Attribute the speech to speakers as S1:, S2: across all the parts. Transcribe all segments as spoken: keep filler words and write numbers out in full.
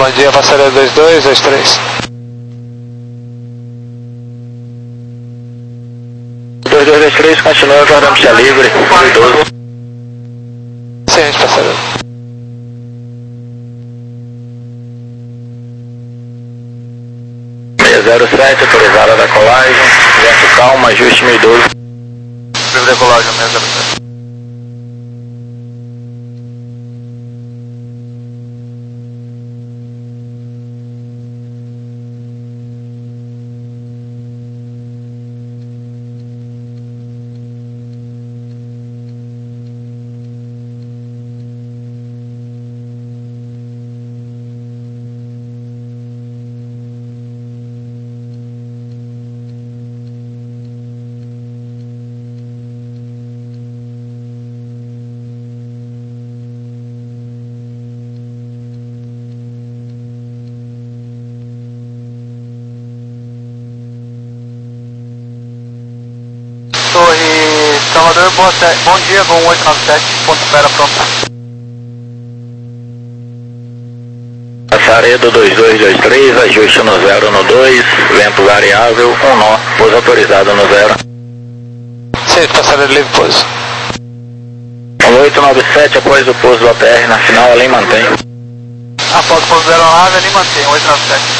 S1: bom dia, passareiro dois dois, dois três.
S2: dois dois dois três, continua aguardando pista livre, doze.
S1: Ciente, passareiro.
S2: seis zero sete, autorizada da colagem, vento calma, ajuste mil e doze.
S3: Livre da colagem, seis zero sete. Torre Salvador, boa te... bom dia, voo oito nove sete, ponto espera pronto.
S2: Passaredo dois dois dois três, ajuste no zero no dois, vento variável, um nó, pouso autorizado no zero.
S1: Ciente, passareiro livre, pouso.
S2: oito nove sete, após o pouso do A T R, na final, além mantém.
S3: Após o pouso zero nove, ali mantém, oito nove sete.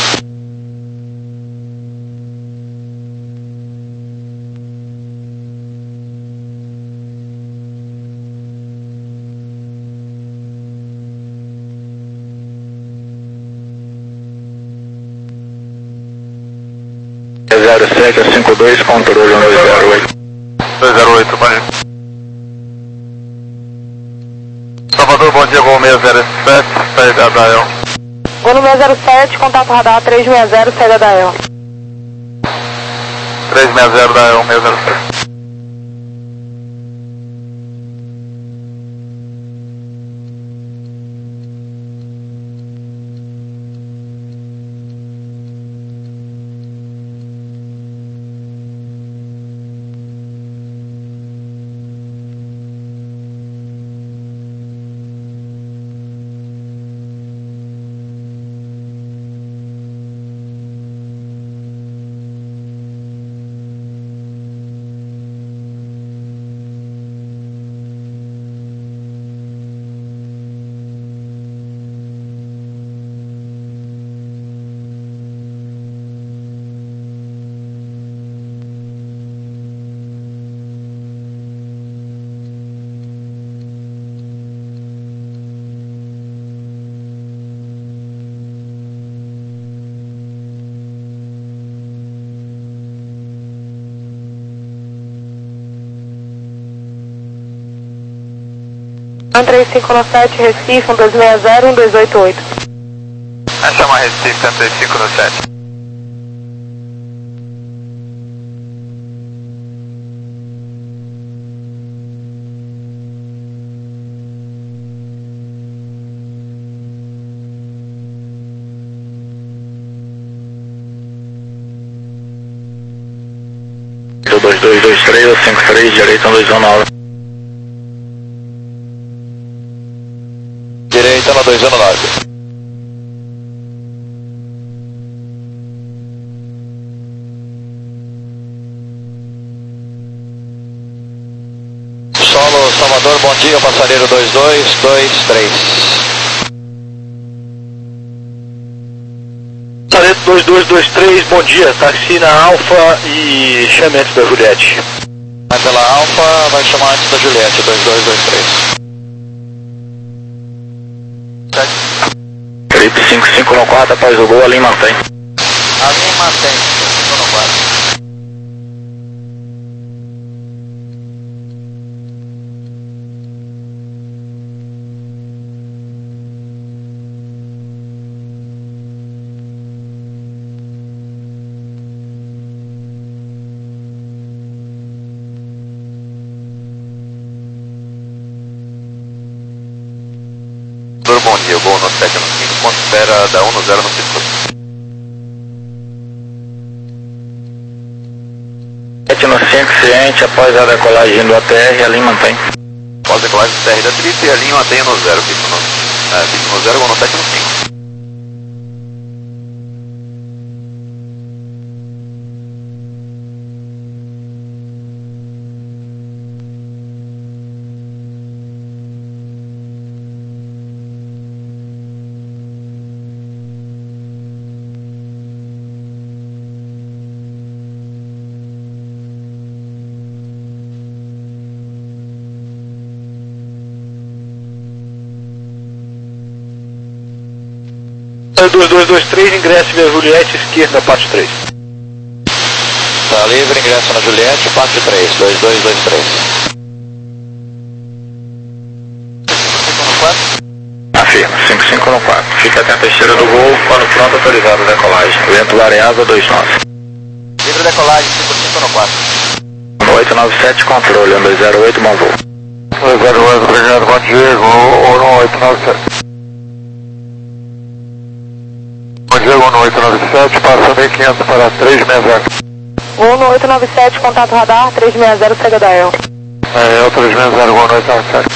S2: zero sete cinco dois, controle dois zero oito.
S3: dois zero oito, vai. Salvador, bom dia, voo seis zero sete, saída da E L.
S4: Voo no seis zero sete, contato radar três seis zero, saída da E L.
S3: três seis zero da E L, seis zero sete.
S4: um três cinco nove sete, Recife, um dois seis zero, um dois oito oito.
S3: É chamar Recife, um três cinco nove sete.
S2: dois dois dois três, cinco três, direita um dois um nove.
S1: Direita no dois um nove. Solo Salvador, bom dia, passareiro dois dois dois três.
S2: Passaredo dois dois dois três, bom dia, taxi na Alfa e chame antes da Juliette.
S1: Vai pela Alfa, vai chamar antes da Juliette, dois dois dois três.
S2: Trip cinco cinco no quatro, após o gol, ali mantém.
S1: Ali mantém, cinco no quatro.
S3: Bom dia, voo no sete no cinco, ponto espera da um no zero no circuito.
S2: sete no cinco, ciente, após a decolagem do A T R, ali mantém.
S3: Após a decolagem do T R da Trip, ali mantém no zero, fico no, é, fico no zero, voo no sete no cinco.
S5: dois dois dois três, ingresse via Juliette, esquerda, parte três.
S1: Tá livre, ingresso na Juliette, parte três, dois dois dois três.
S2: Afirma, cinco cinco no quatro. Fique atento à esteira do voo, quando pronto autorizado a decolagem. Vento variável dois nove.
S3: Livre decolagem, cinco cinco no quatro.
S2: oito nove sete, controle, um dois zero oito, bom voo.
S3: dois zero oito, obrigado, bom dia, voo no oito nove sete. Bom dia, voo no oito nove sete, passa mil e quinhentos para três seis zero.
S4: Voo no oito nove sete, contato radar, três seis zero, C H D L.
S3: É, eu três seis zero, voo no oito nove sete.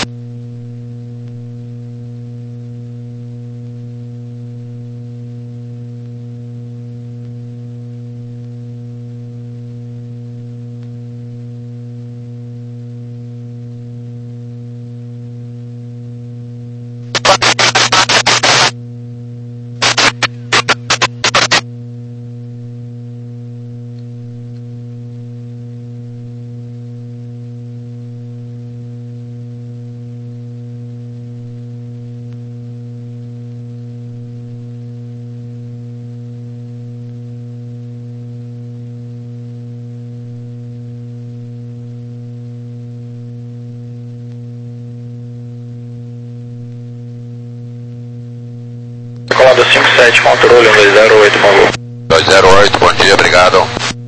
S2: Comando cinco sete, controle, um dois zero oito, bom voo.
S1: dois zero oito, bom dia, obrigado.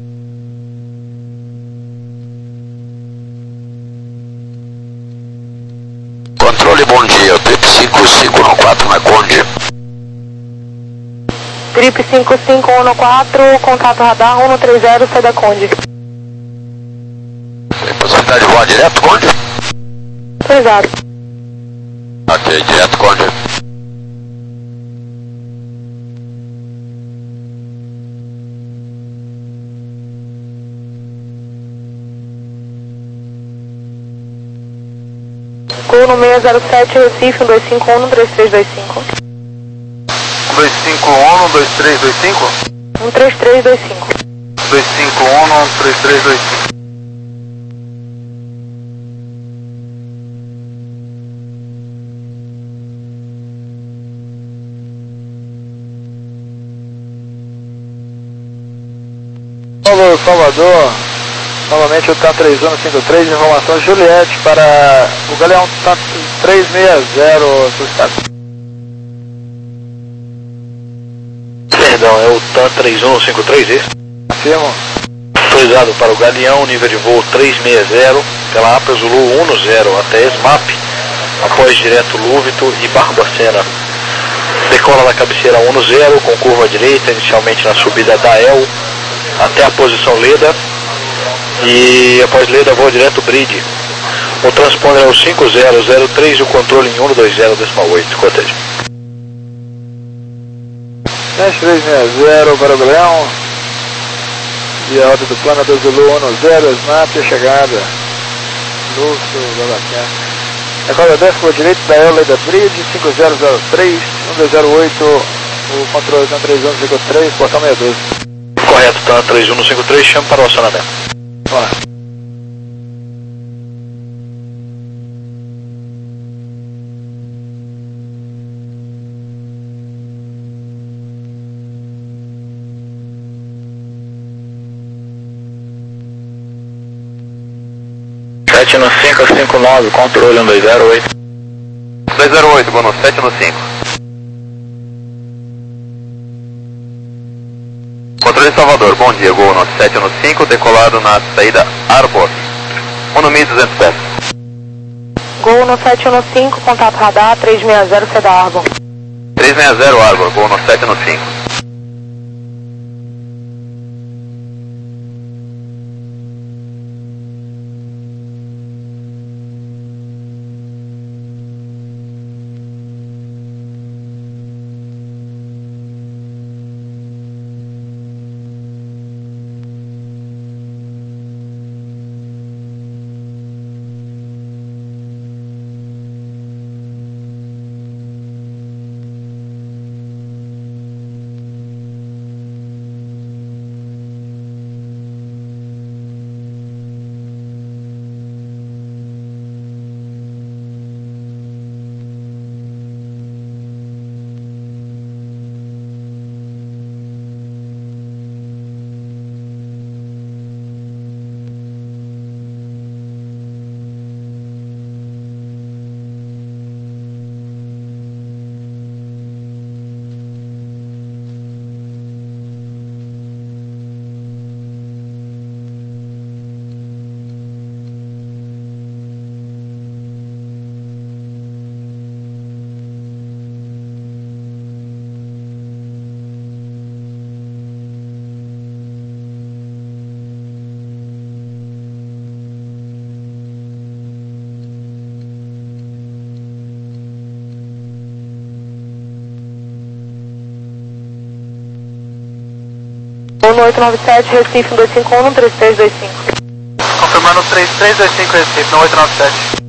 S1: Controle, bom dia, Trip cinco cinco no quatro na Conde.
S4: Trip cinco cinco um no quatro, contato radar um três zero, C da Conde.
S1: Tem possibilidade de voar direto, Conde?
S4: Exato.
S1: Ok, direto, Conde.
S4: Gol no seis zero sete, Recife, um dois cinco um, um três três dois cinco.
S3: dois cinco um, um dois três dois cinco?
S4: um três três dois cinco.
S3: dois cinco um, um três três dois cinco. Alô, Salvador, novamente o T A três um cinco três, informação Juliette para o Galeão T A três seis zero, solicitado.
S5: Perdão, é o T A três um cinco três, isso?
S3: Afirmo.
S5: Autorizado para o Galeão, nível de voo três seis zero, pela A P A Zulu um zero até S M A P, após direto Lúvito e Barbacena. Decola na cabeceira um zero, com curva à direita, inicialmente na subida da E L, até a posição Leda, e após Leda voa direto Bridge. O transponder é o cinco zero zero três e o controle em um dois zero decimal oito, cortejo.
S3: três seis zero para o Galeão. E a roda do plano do Zulu um zero, S M A P, chegada. Lúcio, Barbacena. Decola décimo direito da E L da Bridge, cinco zero zero três, um dois zero oito, o controle T A três um cinco três, portão seis doze.
S5: Correto, T A três um cinco três, chama para o acionamento.
S3: Bora.
S2: sete no cinco, cinco nove, controle, um dois zero oito.
S3: dois zero oito, bônus sete no cinco. Controle Salvador, bom dia, Gol no sete no cinco, decolado na saída Arbor, um no mil e duzentos pés.
S4: Gol no sete no cinco, contato radar, três seis zero, C da Arbor.
S3: três seis zero Arbor, Gol no sete no cinco.
S4: oito nove sete, Recife um dois cinco um, um três três dois cinco.
S3: Confirmando três três dois cinco Recife, no oito nove sete.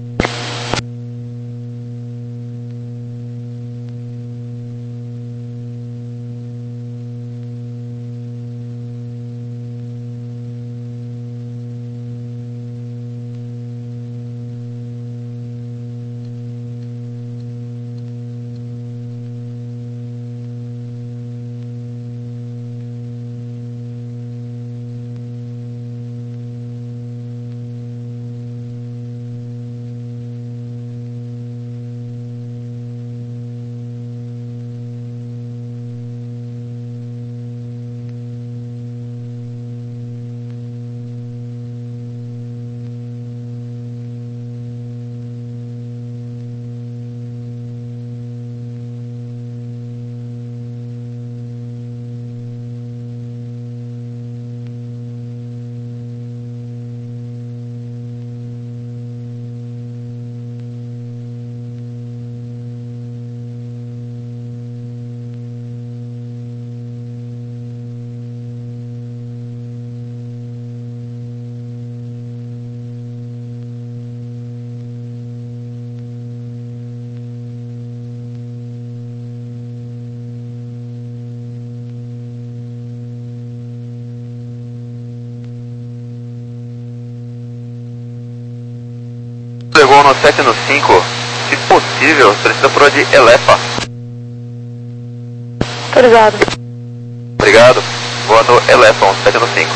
S1: Levou no sete no cinco, se possível, solicita por de Elepa.
S4: Autorizado.
S1: Obrigado. Voando Elepa, um sete no cinco.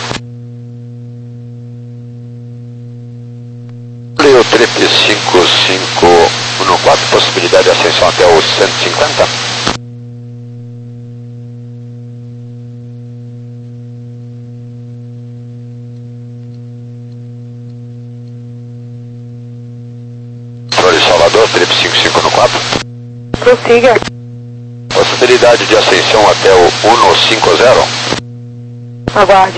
S2: Leo Trip cinco cinco um quatro, possibilidade de ascensão até o cento e cinquenta. Salvador, Trip cinco cinco um quatro.
S4: Prossiga.
S2: Possibilidade de ascensão até o cento e cinquenta.
S4: Aguarde.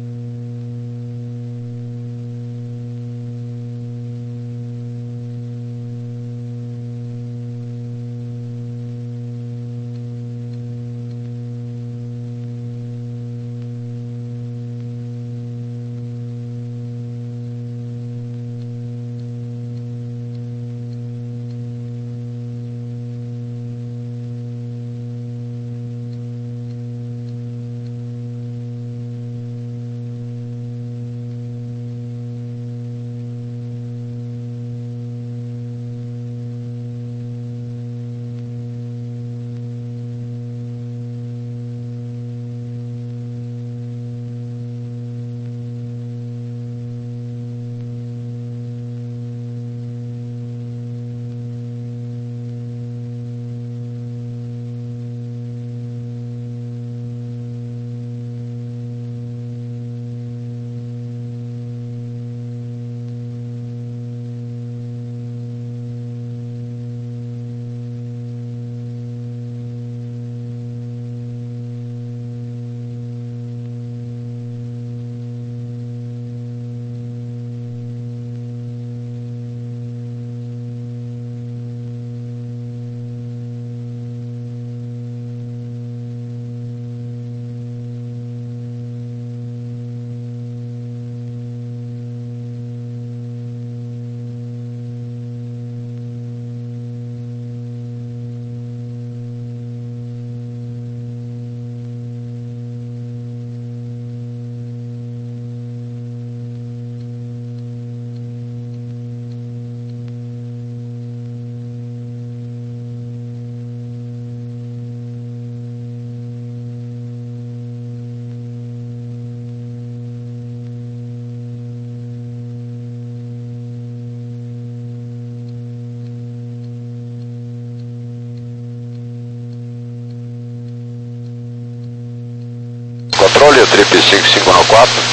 S2: Controle o Trip cinco cinco um quatro.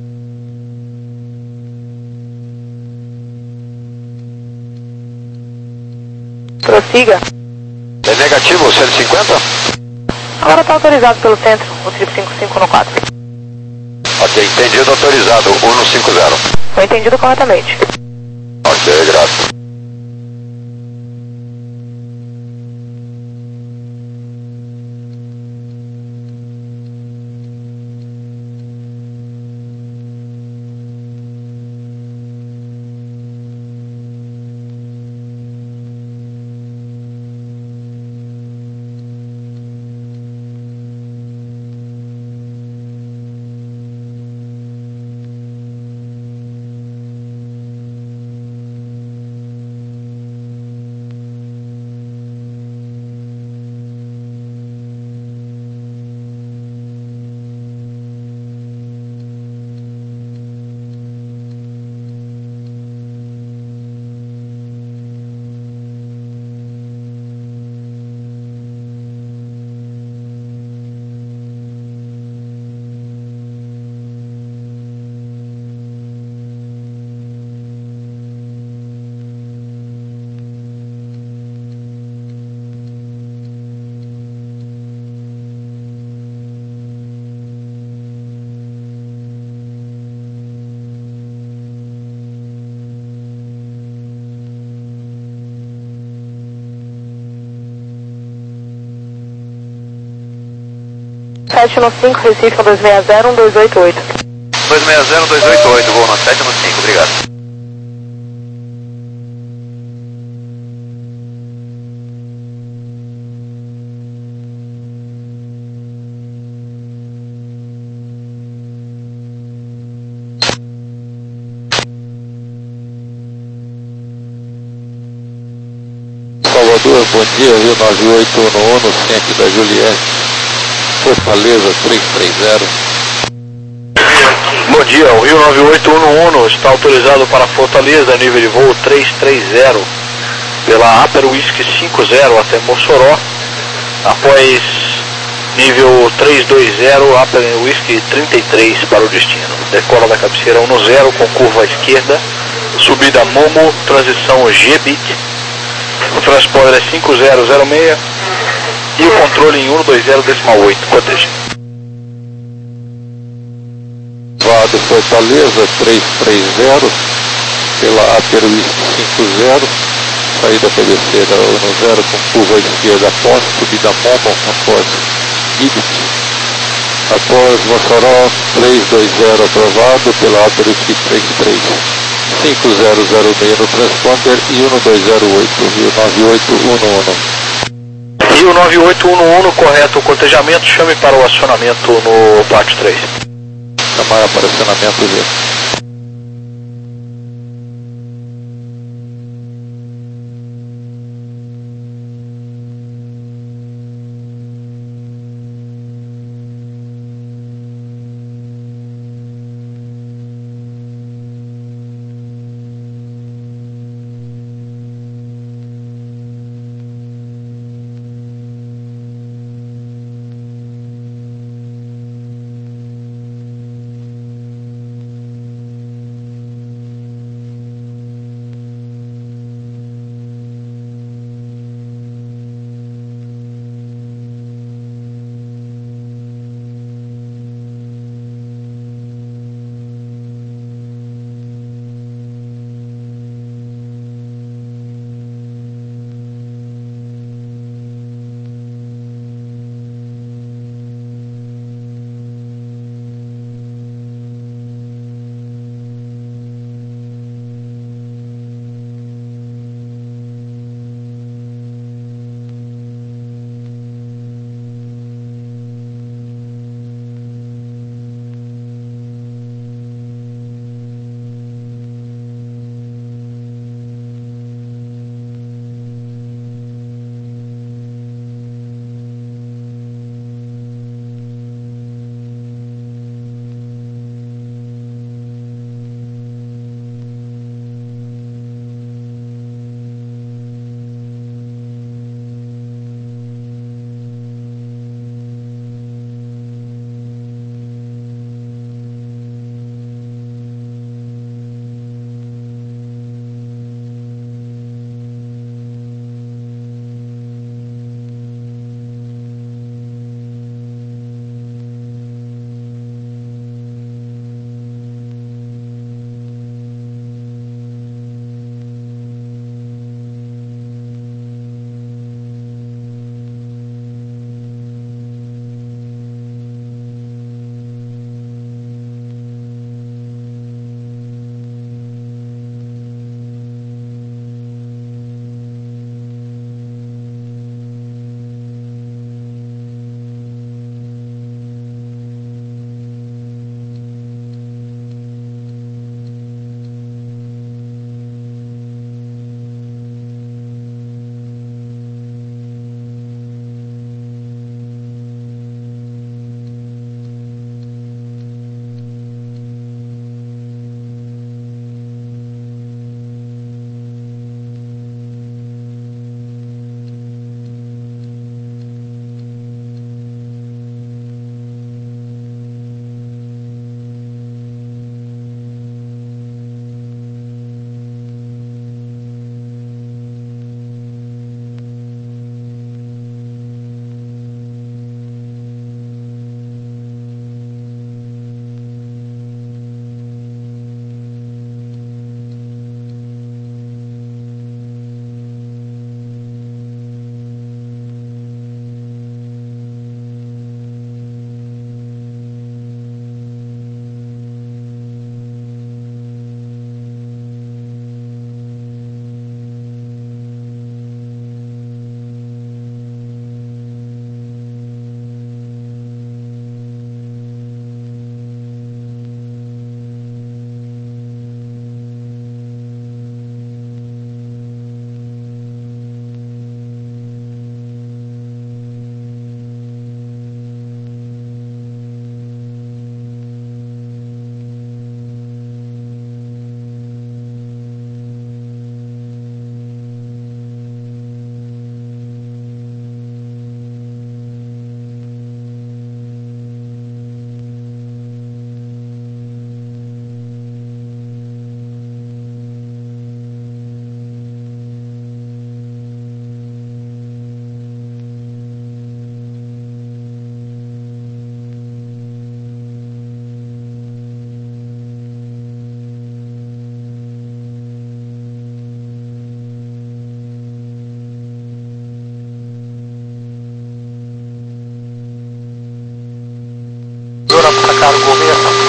S4: Prossiga.
S2: É negativo, cento e cinquenta?
S4: Agora está autorizado pelo centro, o Trip cinco cinco um quatro.
S2: Ok, entendido, autorizado, cento e cinquenta.
S4: Foi entendido corretamente.
S2: Ok, graças.
S4: sete no cinco, Recife dois seis zero, um dois oito oito.
S1: dois seis zero, dois oito oito, voo no sete no cinco, obrigado.
S6: Salvador, bom dia, Rio nove oito um um, centro da Juliette, Fortaleza três três zero.
S5: Bom dia, o Rio nove oito um um está autorizado para Fortaleza, nível de voo três três zero, pela Upper Whisky cinco zero até Mossoró, após nível três dois zero, Upper Whisky trinta e três para o destino. Decola da cabeceira um zero com curva à esquerda, subida Momo, transição G-Bit, o transponder é cinco zero zero seis e o controle em um dois zero decimal oito, proteja.
S6: Vado Fortaleza três três zero, pela Upper Whisky cinco zero, saída cabeceira um zero com curva à esquerda após subida Momo, após Gibit, após Mossoró três dois zero aprovado pela Upper Whisky três três, cinco zero zero seis no transponder e um dois zero oito, Rio nove oito um um.
S5: Rio nove oito um um, correto o cortejamento, chame para o acionamento no pátio três.
S6: Chamar para acionamento G.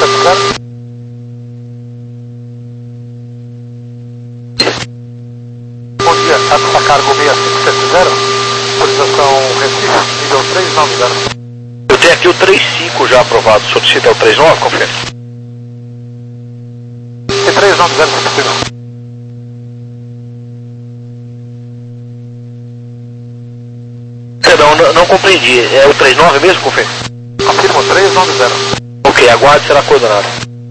S3: setenta. Bom dia, essa cargo seis cinco sete zero, autorização Recife, nível três nove zero.
S5: Eu tenho aqui o trinta e cinco já aprovado, solicita o trinta e nove, confere.
S3: E três nove zero, se possível.
S5: Perdão, não, não compreendi, é o trinta e nove mesmo, confere?
S3: Confirmo, três nove zero.
S5: Ok, aguarde, será coordenado.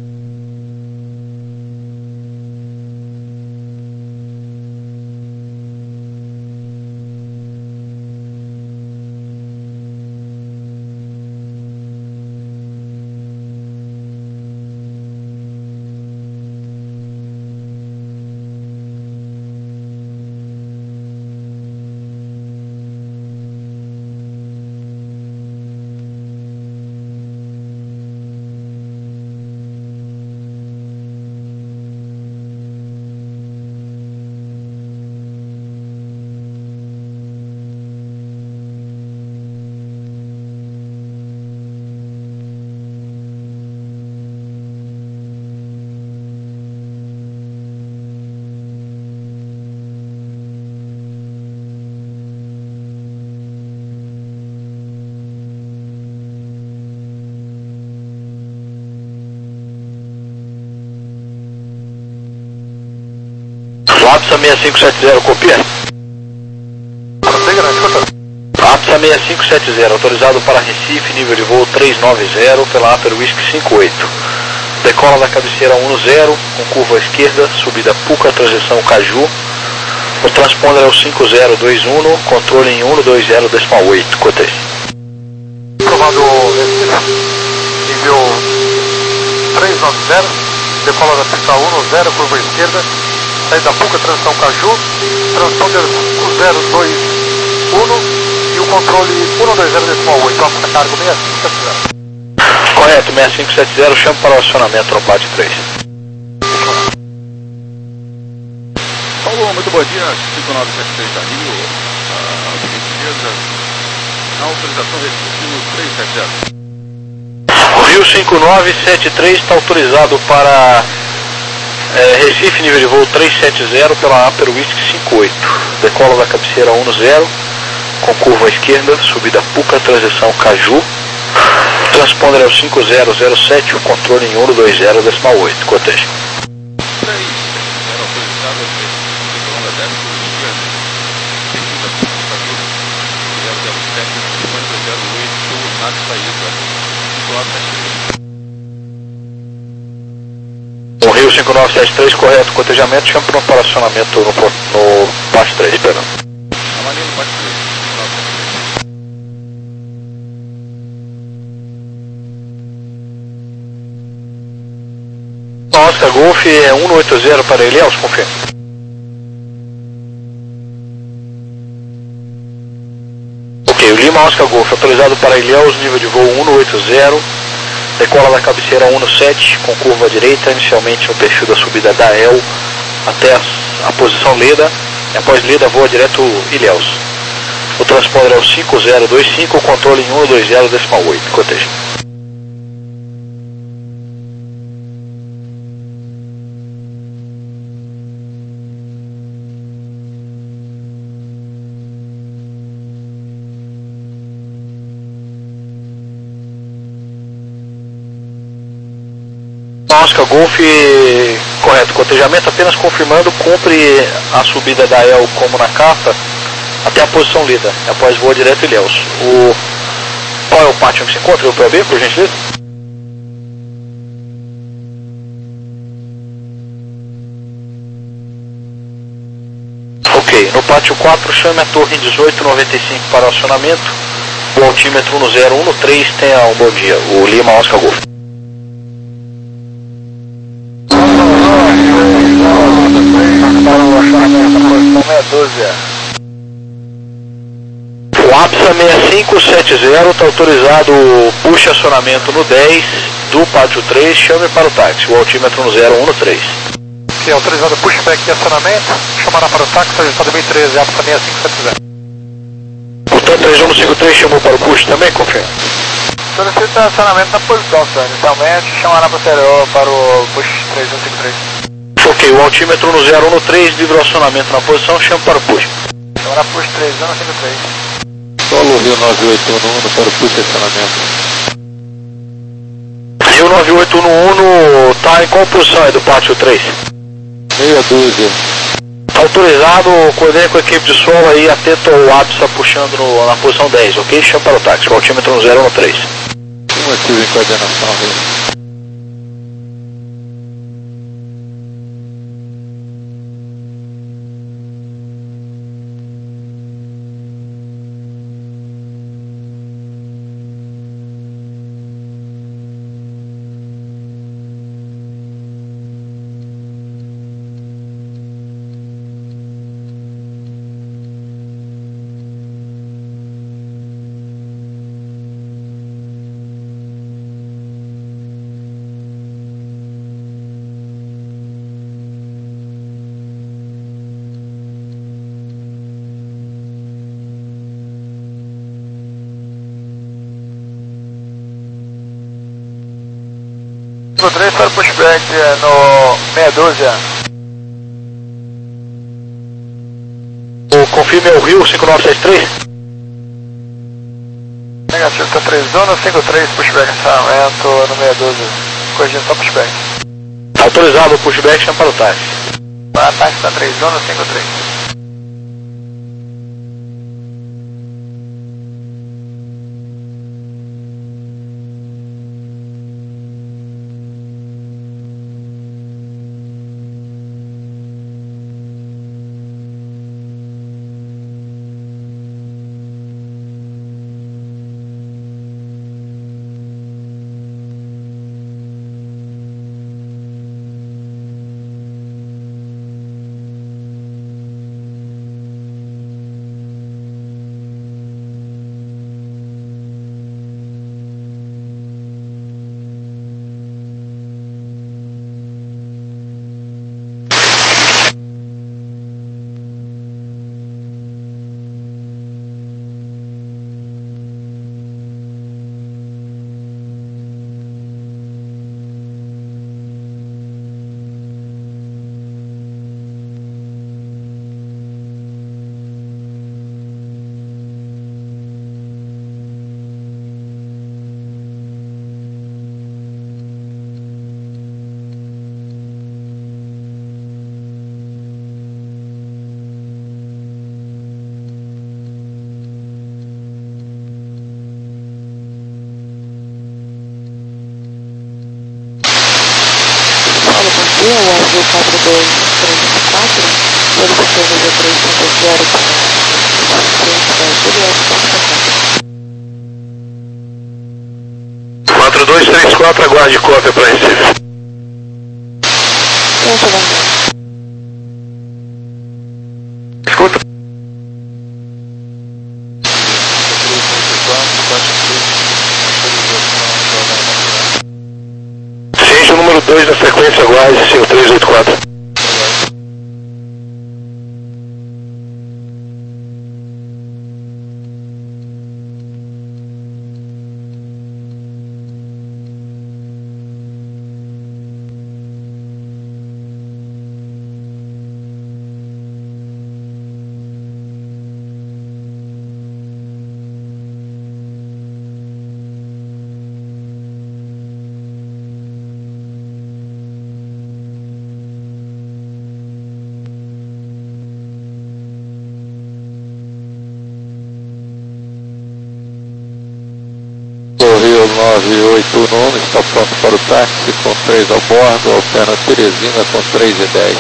S5: APSA seis cinco sete zero, copia?
S3: Prossiga, não escuta.
S5: APSA seis cinco sete zero, autorizado para Recife, nível de voo três nove zero, pela Upper Whisky cinco oito. Decola da cabeceira um zero, com curva à esquerda, subida Puca, transição Caju. O transponder é o cinco zero dois um, controle em um dois zero decimal oito, cotejo.
S3: Aprovado Recife, nível três nove zero, decola da pista um zero, curva à esquerda. Saída Puca, transição Caju, transponder cinco zero dois um e o controle um dois zero decimal oito, a cargo seis cinco sete zero.
S5: Correto, seis cinco sete zero, chamo para o acionamento no pátio três.
S7: Paulo, muito bom dia, cinco nove sete três da Rio, uh, gentileza, na autorização Recife no três sete zero.
S5: O Rio cinco nove sete três está autorizado para É, Recife, nível de voo três sete zero, pela Upper Whisky cinco oito. Decola da cabeceira um zero, com curva à esquerda, subida Puca, transição Caju. Transponder é o cinco zero zero sete, o controle em um dois zero decimal oito, cotejo.
S7: três zero autorizado, Recife, dez, zero zero sete, cinquenta zero oito, nada saída, cinco nove sete três.
S5: O Rio cinco nove sete três, correto, cotejamento, chama para um operacionamento no, no pátio três, perdão.
S7: Avalia no pátio três, cinco nove sete três.
S5: Oscar Golf é um oito zero para Ilhéus, confirma. Ok, o Lima Oscar Golf autorizado para Ilhéus, nível de voo um oito zero. Decola da cabeceira um sete, com curva à direita, inicialmente no perfil da subida da E L até a, a posição Leda, e após Leda voa direto Ilhéus. O transponder é o cinco zero dois cinco, controle em um dois zero decimal oito, cotejo. Oscar Golf, correto, cotejamento, apenas confirmando, cumpre a subida da E L como na capa até a posição lida, após voa direto Ilhéus. O... Qual é o pátio que se encontra? O P O B, por gentileza? Ok, no pátio quatro, chame a torre dezoito noventa e cinco para o acionamento. O altímetro no zero um três, tenha um bom dia. O Lima Oscar Golf. O APSA seis cinco sete zero está autorizado, puxa acionamento no dez do pátio três, chame para o táxi, o altímetro no zero um três.
S3: Ok, autorizado pushback e acionamento, chamará para o táxi, ajustado bem treze, APSA seis cinco sete zero.
S5: Portanto, três um cinco três chamou para o push também, confirma.
S3: solicita acionamento na posição, senhor. Inicialmente, chamará posterior para o push três um cinco três.
S5: Ok, o altímetro no zero um no três, livre acionamento na posição, chama para o push.
S3: Chamará push três um cinco três.
S6: Solo Rio nove oito um no para o push acionamento.
S5: Rio nove oito um no está em qual posição aí do pátio três?
S6: Meia dúzia.
S5: Autorizado, coordene com a equipe de solo aí, atento ao Absa puxando no, na posição dez, ok? Chama para o táxi, o altímetro no zero um no três.
S6: Um ativo em coordenação, Rio.
S3: cinco três para o pushback no meia dúzia.
S5: O confirme é o Rio cinco nove seis três?
S3: Negativo, está três um no cinco três, pushback acionamento no meia dúzia. Corrigindo só pushback.
S5: Autorizado o pushback, chama para o táxi.
S3: Para táxi está três um no cinco três.
S4: O Azul quatro dois três quatro, solicitando o V três cinco zero para
S5: quatro dois três quatro, aguarde cópia para receber. Escuta. Ciência número dois na frequência, aguarde cinco três oito quatro.
S6: Rio nove oito um está pronto para o táxi com três ao bordo, alterna Teresina com três e dez.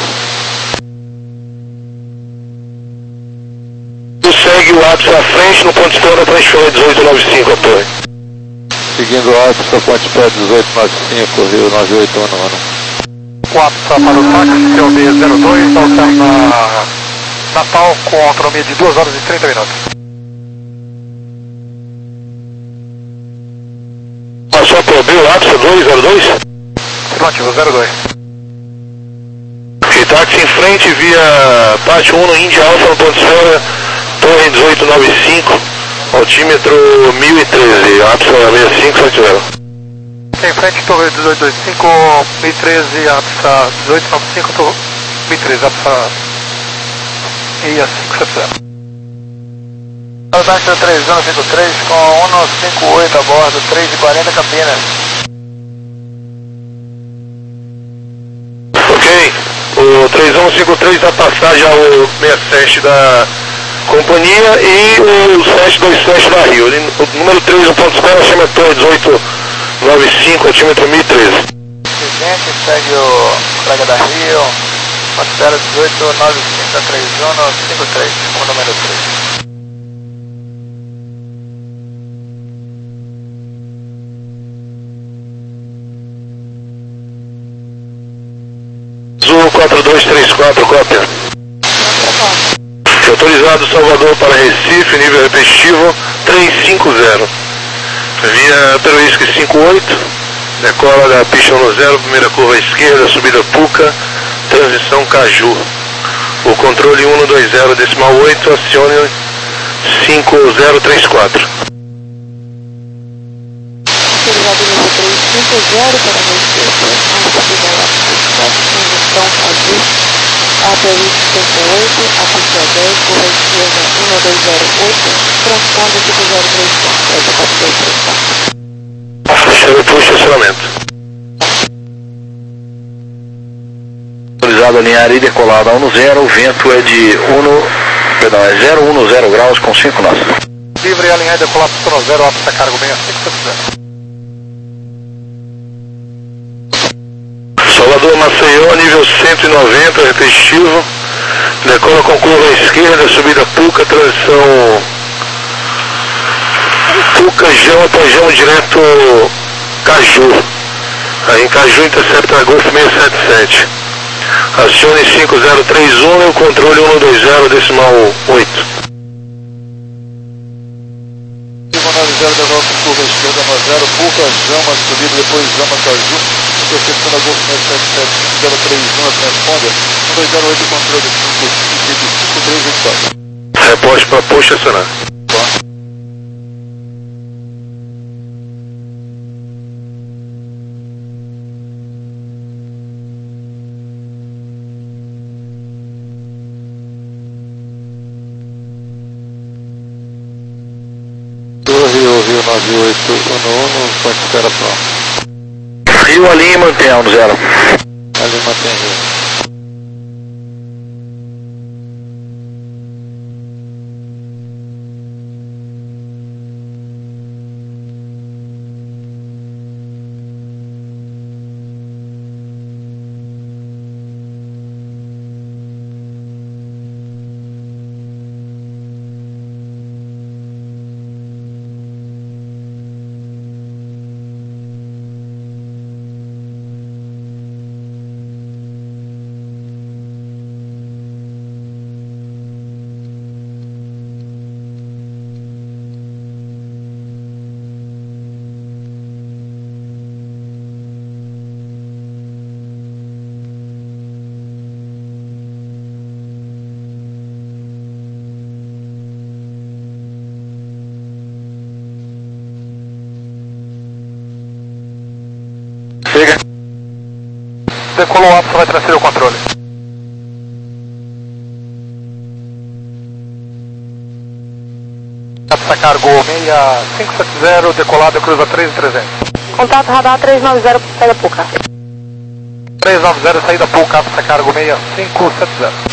S5: Segue o Atos à frente no ponto de estrada transferência dezoito noventa e cinco, a torre.
S6: Seguindo o Atos a ponte pé dezoito noventa e cinco, Rio nove oito um.
S3: quatro para o táxi, C O D zero dois, alterna Natal com autonomia de duas horas e trinta minutos.
S5: Passou por B, o Atos dois zero dois?
S3: Afirmativo, zero dois.
S5: Ok, táxi em frente via Pátio um no Índia Alfa no ponto de estrada, torre dezoito noventa e cinco, Altímetro mil e treze, Apsa sessenta e cinco sete zero.
S3: Em frente, torre dezoito vinte e cinco, mil e treze, Apsa dezoito noventa e cinco, torre mil e treze, Apsa sessenta e cinco sete zero. Abaixo três um cinco três com um cinco oito a bordo, três e quarenta cabina.
S5: Ok, o três um cinco três vai passar já o sessenta e sete da companhia e o sete dois sete da Rio. O número três, o ponto de espera, chama Torre dezoito noventa e cinco, altímetro mil e treze.
S3: Gente, segue o colega da Rio, ponto de espera dezoito noventa e cinco três um cinco três, como número três.
S5: Azul quatro dois três quatro, cópia. Autorizado Salvador para Recife, nível repetitivo três cinco zero. Via Peruísque cinco oito, decola da pista no zero, primeira curva à esquerda, subida Puca, transição Caju. O controle um dois zero decimal oito, acione cinco zero três quatro.
S4: Autorizado nível três cinco zero para Recife, a subida lá transição Caju, a Peruísque cinco oito, a pista dez, curva esquerda um dois zero oito, transponder cinco zero três quatro, é quatro dois três quatro.
S5: Chame para o estacionamento. Autorizado alinhar e decolada um zero, o vento é de um, perdão, é zero um zero graus com cinco nós.
S3: Livre alinhar e decolar para o zero, Apsa cargo sessenta e cinco sete zero.
S5: Salvador Maceió, nível cento e noventa, repetitivo. Decola com curva à esquerda, subida Puca, transição Puca, Jão, após Jão, direto Caju. Aí em Caju intercepta Golf seiscentos e setenta e sete. Acione cinco zero três um e o controle um dois zero decimal oito.
S6: nove zero, devolve com curva esquerda no zero, Puca, Jama, subida, depois Jama, Caju, interceptando a Golf seiscentos e setenta e sete, cinco zero três um, a transponder, um dois zero oito, controle cinco três oito quatro.
S5: Reposte para posto estacionar.
S6: Rio, Rio nove oito um um, ponto de espera pronto.
S5: Rio alinha e mantém um zero.
S6: Ali mantém Rio.
S5: Chega.
S3: Decolou o Apsa, vai transferir o controle. Apsa cargo seis cinco sete zero, decolada, cruza três mil e trezentos.
S4: Contato radar três nove zero, saída Puca.
S3: três nove zero, saída Puca, Apsa cargo seis cinco sete zero.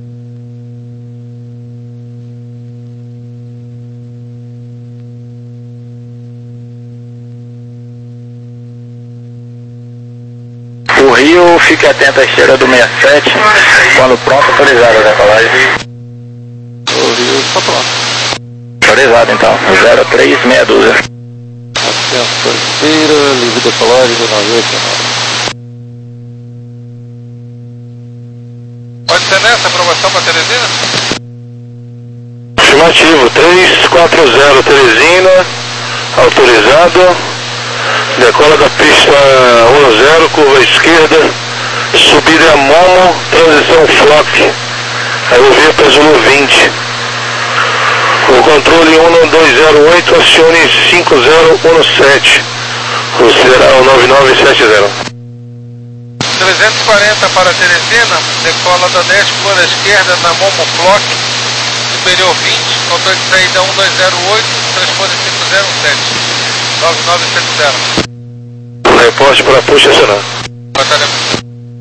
S2: O Rio, fique atento à esteira do sessenta e sete, quando pronto, autorizado a decolagem.
S6: O Rio está pronto.
S2: Autorizado então, zero três meia dúzia.
S6: Atento à esteira, livre decolagem do nove oito nove.
S7: Pode ser nessa aprovação para Teresina?
S5: Afirmativo, três quatro zero Teresina, autorizado. Decola da pista um zero, curva esquerda, subida é Momo, transição Flop, aerovia Pesulo vinte. O controle um dois zero oito, acione cinco zero um sete. Considerar nove nove sete zero.
S8: trezentos e quarenta para Teresina, decola da dez, curva da esquerda na Momo Clock, superior vinte, controle de saída um dois zero oito, transpone cinco zero um sete, nove nove sete zero.
S5: Reporte para push acionar.
S8: Batalhamento.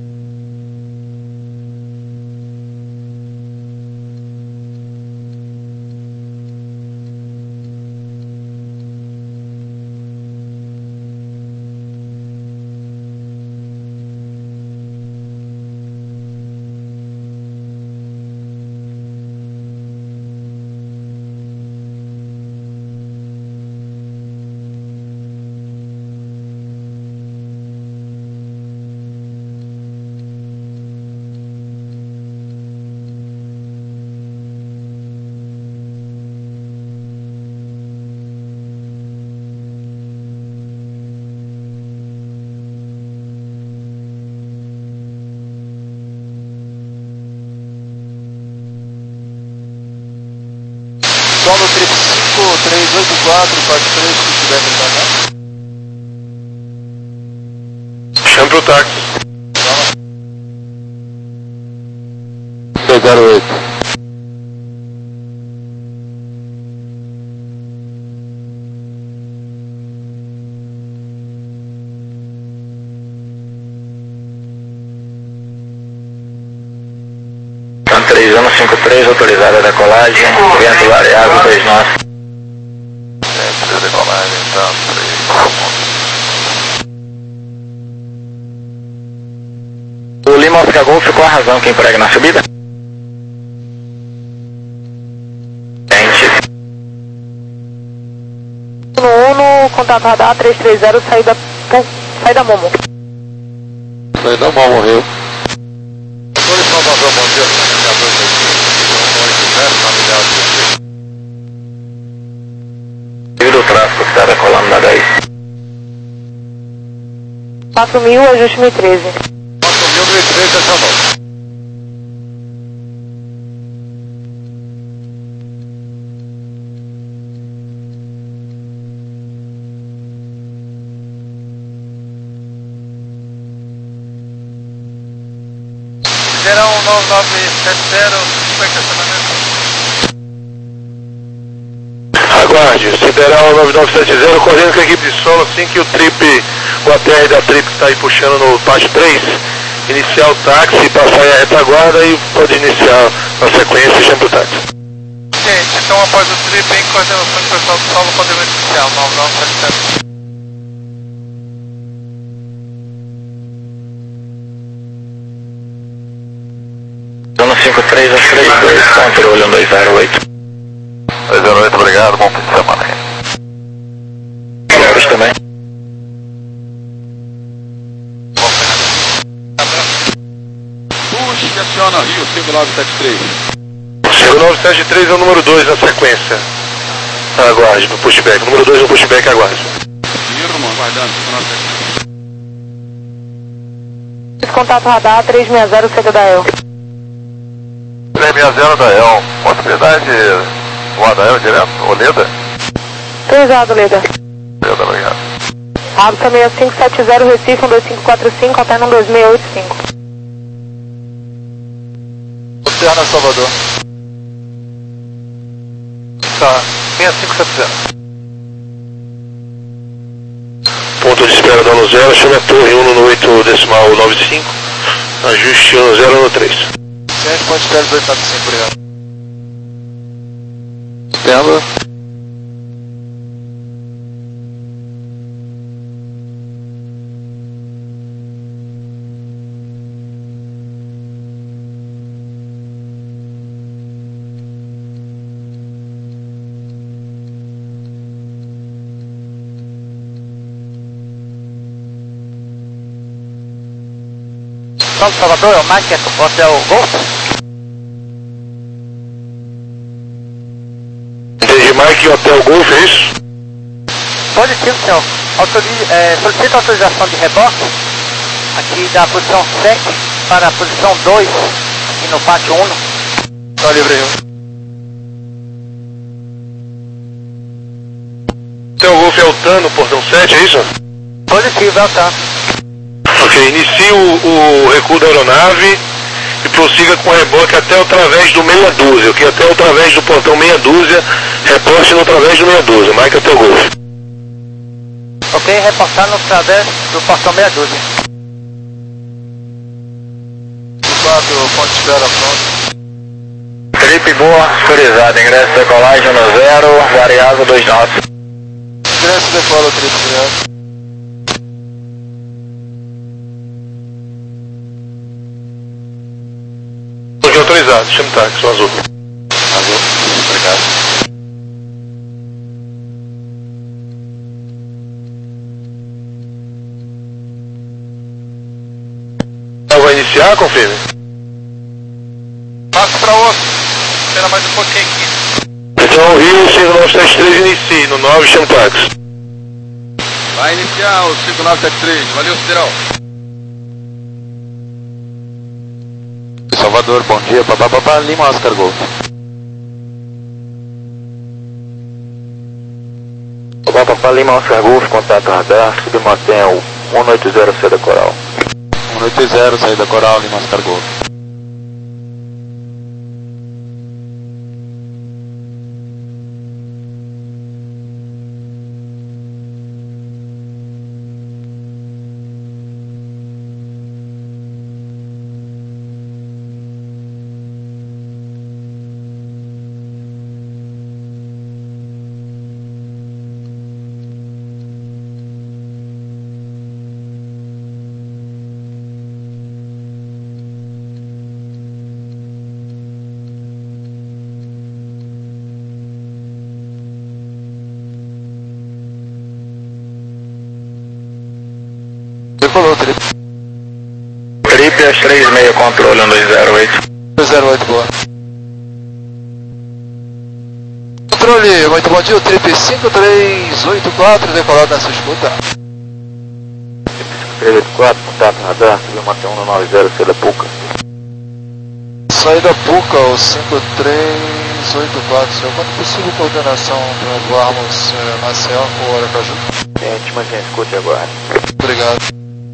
S3: Só no trip cinco três oito quatro, parte três, se tiver preparado.
S5: Chame pro táxi.
S6: dois zero oito.
S2: três um cinco três, autorizada a decolagem, vento variável dois nove.
S1: Sempre decolagem, então, três.
S2: O Lima Oscar Golf, qual a razão que emprega na subida? Gente.
S4: No Uno, contato radar três três zero, saída, saída Momo.
S6: Saída Momo, morreu.
S7: Controle Salvador, bom dia, dois oito zero, familiar de
S2: E do tráfego que está decolando da dez.
S4: quatro mil, ajuste mil e treze.
S7: quatro mil e treze, acionou.
S8: Serão nove nove sete zero, como é que é estacionamento?
S5: Aguarde, Sideral nove nove sete zero, correndo com a equipe de solo, assim que o trip, o A T R da trip que está aí puxando no pátio três, iniciar o táxi, passar aí a retaguarda e pode iniciar na sequência e chama pro táxi.
S8: Gente, então após o trip, em coordenação com o pessoal do solo, podemos iniciar o nove nove sete zero.
S2: Zona cinco três a três dois, controle um dois zero oito.
S1: dois zero oito, obrigado, bom fim de semana aí.
S2: Flores também.
S7: Push, aciona Rio, cinco nove sete três.
S5: cinco nove sete três é o número dois na sequência. Aguarde, no pushback. O número dois no pushback, aguarde.
S7: Irma, aguardando, cinco nove sete três.
S4: Contato radar três seis zero, saída da El.
S1: três seis zero da El, possibilidade o Adael direto, Oleda?
S4: Autorizado, Leda.
S1: Oleda, obrigado.
S4: Hábito seis cinco sete zero, Recife um dois cinco quatro cinco, até no dois seis oito cinco.
S3: Oceana, Salvador. Tá, seis cinco sete zero.
S5: Ponto de espera dano zero, chama a torre um no oito decimal nove cinco, ajuste um zero no três.
S3: Gente, ponto de espera dois nove cinco, obrigado.
S6: Entendo.
S3: Salvador, é o Mike, Hotel Golf?
S5: Entendi, Mike, Hotel Golf, é isso?
S3: Pode sim, senhor. Autorize, é, solicita autorização de reboque aqui da posição sete para a posição dois aqui no pátio um. Tá livre aí.
S5: Deltan no portão sete, é isso?
S3: Positivo, Deltan.
S5: Ok, inicie o, o recuo da aeronave e prossiga com reboque até o través do meia dúzia, ok? Até o través do portão meia dúzia, reporte no través do meia dúzia, marca teu golfe.
S3: Ok, reportar no través do portão meia dúzia.
S6: quatro, ponto de espera pronto.
S2: Trip boa, autorizado, ingresso decolagem no zero, variável dois nove.
S6: Ingresso decola trip direto.
S5: Ok, autorizado, chama o táxi, o azul.
S6: Azul, obrigado.
S5: Vai iniciar, confirme?
S8: Passo para outro. Espera mais um pouquinho aqui.
S5: Então, Rio cinco nove sete três inicie, no nove chama o táxi.
S7: Vai iniciar o cinco nove sete três. Valeu, Sideral.
S6: Salvador, bom dia. Papá, papá, Lima, Oscar Golf.
S2: Papá, papá, Lima, Oscar Golf, contato radar, submotel um oito zero C da Coral.
S6: um oito zero, saída Coral, Lima, Oscar Golf. Decolou, trip.
S2: Trip às três e meia, controle um dois zero oito.
S6: dois zero oito, boa. Controle, muito bom dia, o trip cinco três oito quatro, decolado nessa escuta.
S2: três oito quatro, contato radar, submotel um nove zero C da Puca.
S6: Saída Puca, o cinco três oito quatro, senhor. Quando possível, coordenação para voarmos eh, Maceió ou Aracaju?
S2: Gente, mas escute agora.
S6: Obrigado.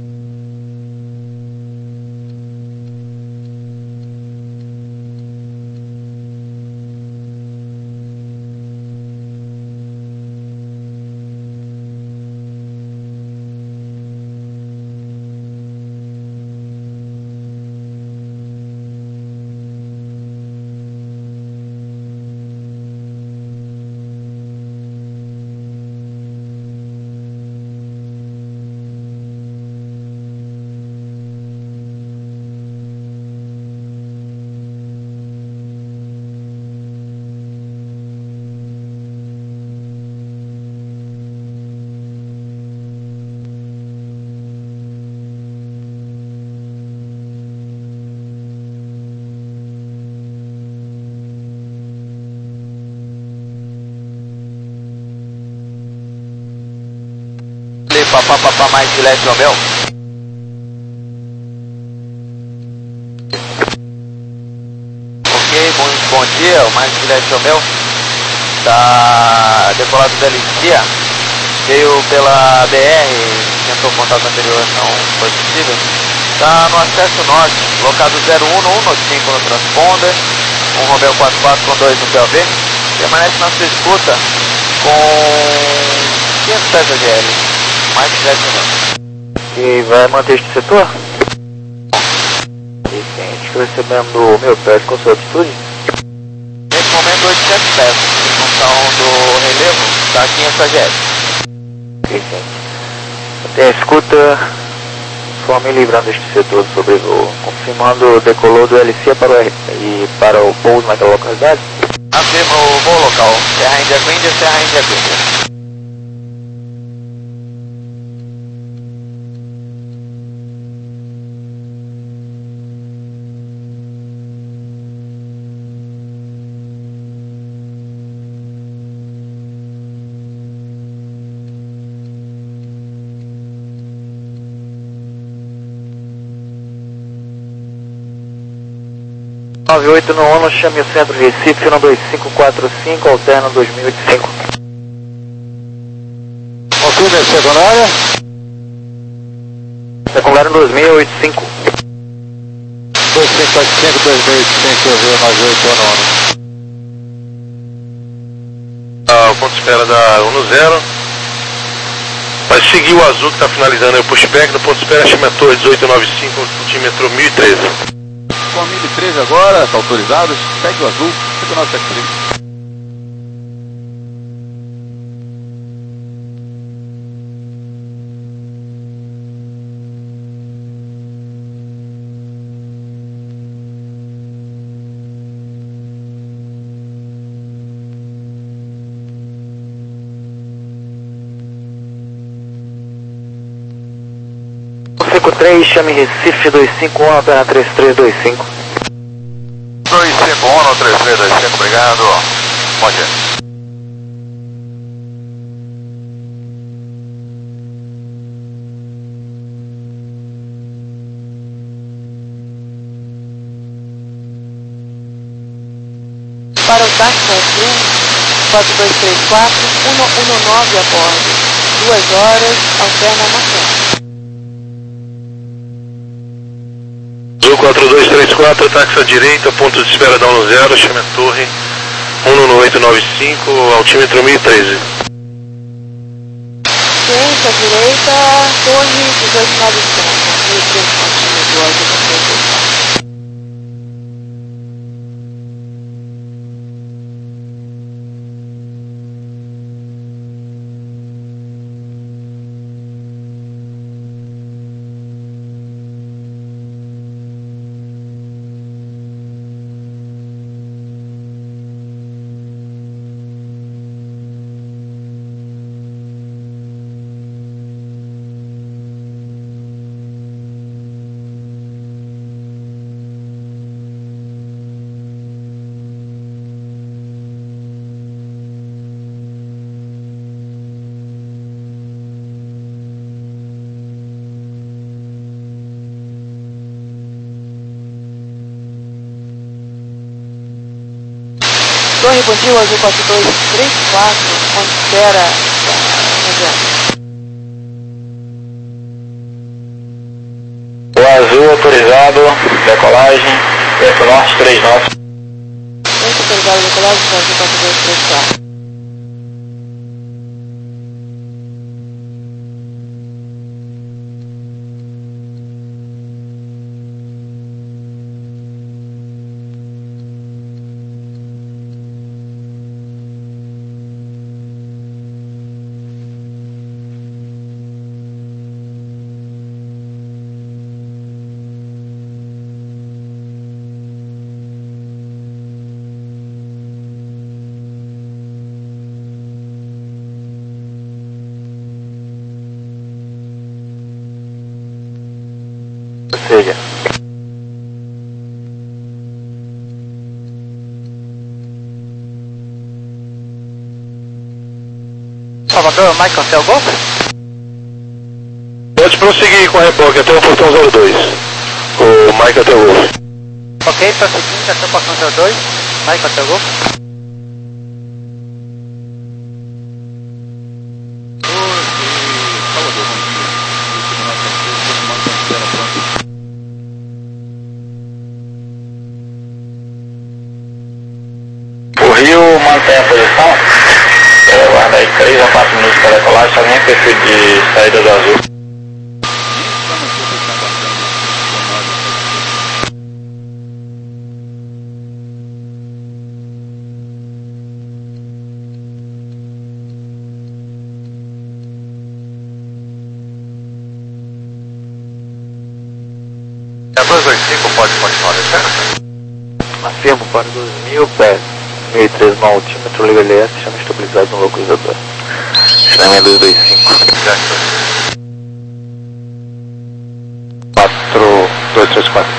S3: Papá, papá, mais Juliette Romeu. Ok, bom, bom dia, o mais Juliette Romeu. Tá decolado da Licia. Veio pela B R, tentou contato anterior, não foi possível. Tá no acesso norte, locado zero um no um cinco no transponder. Um Romeu quatro quatro com dois no P O V. Permanece na sua escuta com quinhentos pés A G L. Mais de dez minutos.
S2: E vai manter este setor? E quem estou recebendo o meu pé com sua altitude?
S3: Nesse momento oitocentos pés, em função do relevo, está quinhentos A G L.
S2: Ok, gente. Até a escuta, só me livrando deste setor do sobrevoo, confirmando o decolor do L C para o R e para o pouso naquela localidade.
S3: Afirma o voo local, Serra Índia Quíndia, Serra Índia Quíndia.
S2: nove oito no ONU, chame o centro Recife no dois cinco quatro cinco, alterno dois mil e oitenta e cinco.
S6: minha secundária?
S2: Secundária dois mil e oitenta e cinco.
S6: dois cinco oito cinco, dois mil e oitenta e cinco, eu nove oito nono.
S5: Ah, o ponto de espera da um zero. Vai seguir o azul que está finalizando aí o pushback do ponto de espera Chimetor dezoito noventa e cinco, altímetro mil e treze.
S7: Com a mil e treze agora, está autorizado, segue o azul, cinco nove sete três.
S2: cinco três, chame Recife dois cinco um, apenas três três dois cinco.
S1: dois cinco um, três três dois cinco, obrigado. Bom dia.
S4: Para o táxi azul, quatro dois três quatro, um um nove a bordo. Duas horas, alterna a maçã.
S5: Azul quatro dois três quatro, táxi à direita, ponto de espera da um zero, chame a torre um oito nove cinco, altímetro mil e treze.
S4: Ciência à direita, torre dezoito nove cinco, mil e treze centímetros, azul quatro dois três quatro. Torre Bondil, azul quatro dois três quatro, onde espera a
S2: O azul autorizado, decolagem, vento norte três nove.
S4: Vento autorizado, decolagem, azul quatro dois três quatro.
S2: Seja. Salvador, Michael, Hotel Golf?
S5: Pode prosseguir com a reboque até o portão zero dois. O Mike Hotel Golf.
S2: Ok, prosseguindo até o portão zero dois, Michael, Hotel Golf.
S5: O Rio mantém a posição, é, aguarda aí três a quatro minutos para decolar, só nem perfil de saída do azul.
S1: É dois dois cinco, pode continuar descendo?
S2: Afirmo para dois mil pés, mil e treze no altímetro, liga L S, chama estabilizado no localizador. Chama dois dois cinco. quatro dois três quatro.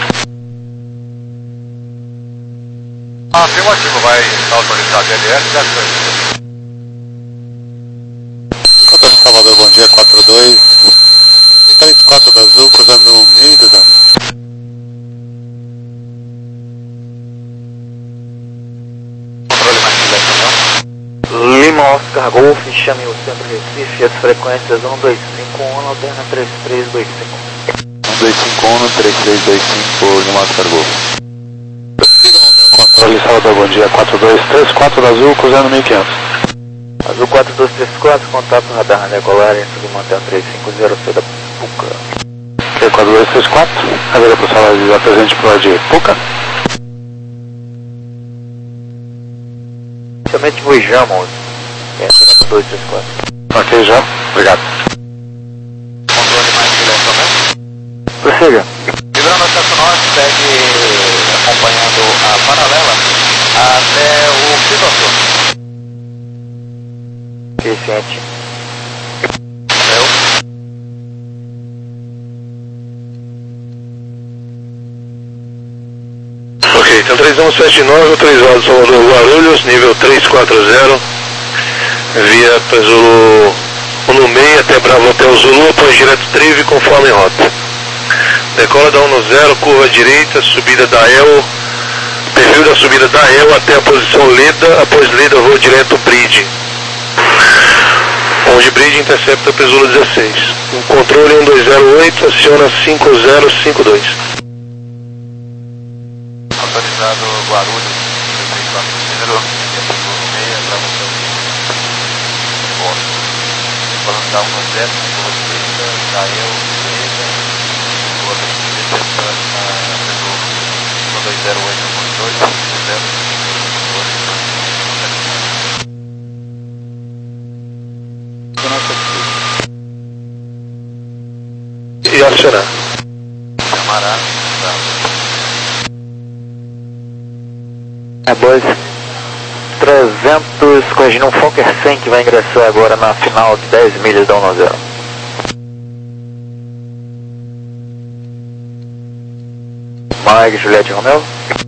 S1: Afirmativo, vai autorizado L S, já foi.
S6: Hotel Salvador, bom dia, quatro dois três quatro da Azul, cruzando mil e duzentos.
S2: Lima Oscar Golf, chame o Centro Recife, as frequências um dois cinco um, alterna três três dois cinco.
S6: um dois cinco um, três três dois cinco, Lima Oscar Golf.
S5: Controle Salvador, bom dia, quatro dois três quatro da Azul, cruzando mil e quinhentos.
S2: Azul quatro dois três quatro, contato radar na decolar, entre Lima Hotel três cinco zero, C da Puca.
S5: Ok, quatro dois três quatro, cadeira para o salário de presente para o de Puca.
S2: Somente Buijamos, entre quatro dois três quatro.
S5: Ok, já, obrigado.
S1: Controle mais direto mesmo.
S2: Prossiga.
S1: Livrando acesso norte, segue acompanhando a paralela até o Fidotô.
S2: Eficiente.
S1: Eu.
S5: Ok, então três um sete nove, três horas Salvador Guarulhos, nível três quatro zero, via para Zulu um seis até Bravo Hotel Zulu, após direto Trive conforme rota. Decola da um zero, curva à direita, subida da E L, perfil da subida da E L até a posição Leda, após Leda voo direto Bridge. Onde Bridge intercepta para Zulu dezesseis. O controle um dois zero oito, aciona cinco zero cinco dois.
S1: Autorizado Guarulhos, três quatro zero, seis para você. Bom. Falando da um zero, curva direita, da E L, direita, curva direita, na Pedro um dois zero oito, dois cinco zero,
S5: E acionar.
S1: Camarada,
S2: É Buzz trezentos, corrigindo um Fokker cem que vai ingressar agora na final de dez milhas da um zero. Mag, Juliette Romeu.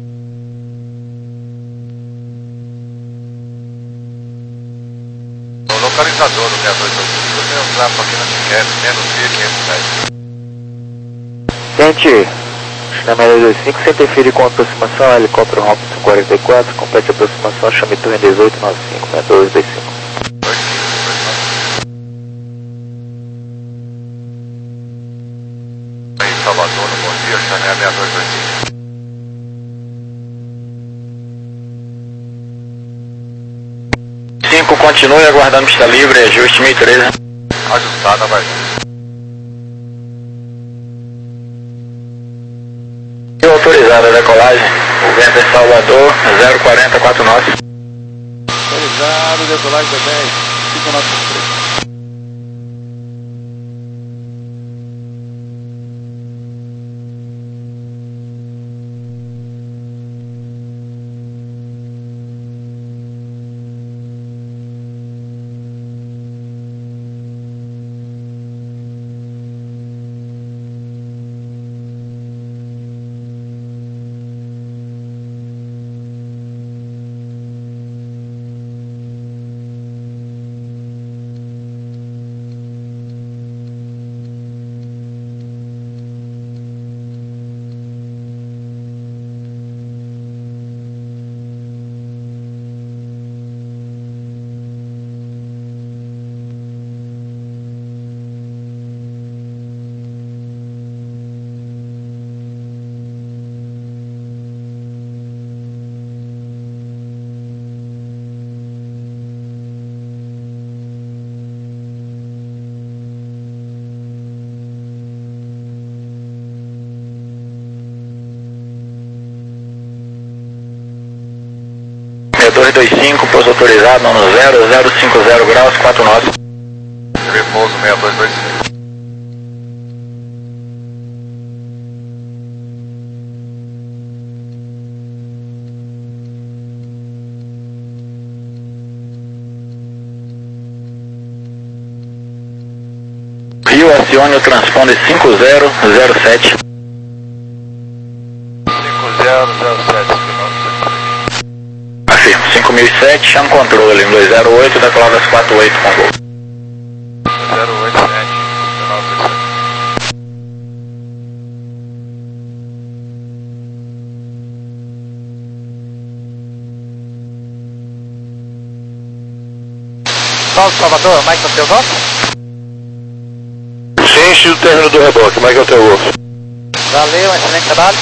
S1: o localizador do seis dois dois cinco tem um trampo aqui na Chiquete, menos mil e quinhentos reais.
S2: Tente, China seis dois cinco, sem interferir com a aproximação, helicóptero Robinson quarenta e quatro, compete a aproximação, chame Torre dezoito nove cinco, seis dois dois cinco.
S1: Em Salvador, no bom dia, Chanel seis dois dois cinco.
S5: cinco, continue aguardando pista livre, ajuste mil e treze.
S1: Ajustada, vai.
S5: E autorizada a decolagem, o vento é Salvador, zero quarenta quatro nove.
S3: Autorizado, decolagem da dez, cinco nove três.
S5: dois dois cinco, pouso autorizado, no zero zero cinco zero graus, quatro nove.
S1: Repouso seis dois dois cinco.
S5: Rio, acione o transponder cinco zero zero sete.
S1: cinco zero zero sete.
S5: Afirmo, cinco mil e sete, chama controle, dois zero oito, decolado às quatro oito com voo.
S1: zero oito sete,
S3: Paulo, Salvador, Michael Teodoro?
S5: Ciente do término do reboque, Michael Teodoro.
S3: Valeu, excelente trabalho.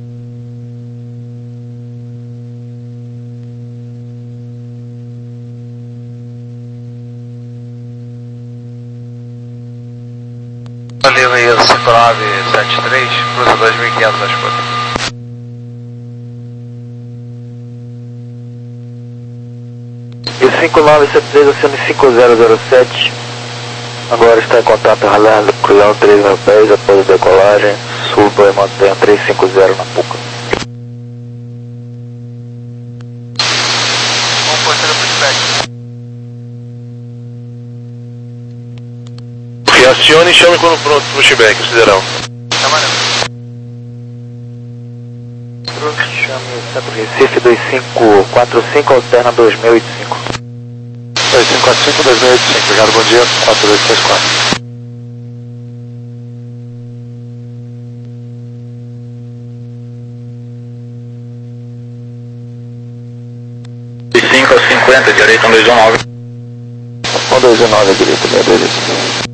S1: Valeu aí, cinco nove sete três, cruza dois mil e quinhentos na escuta.
S2: E cinco nove sete três, oceano cinco zero zero sete, agora está em contato ralando Leão três mil pés após a decolagem, sul para mantenha trezentos e cinquenta na Puca.
S1: Vamos por cima do feedback.
S5: Reacione e chame quando pronto pro pushback, Sideral.
S1: Tá maneiro.
S2: Chame Centro Recife dois cinco quatro cinco, alterna dois mil e cinco.
S5: dois cinco quatro cinco, dois mil e cinco, obrigado, bom dia, quatro dois três quatro.
S6: cinco a cinquenta, direita um dois um nove.
S2: um dois um nove, direita, meia dois.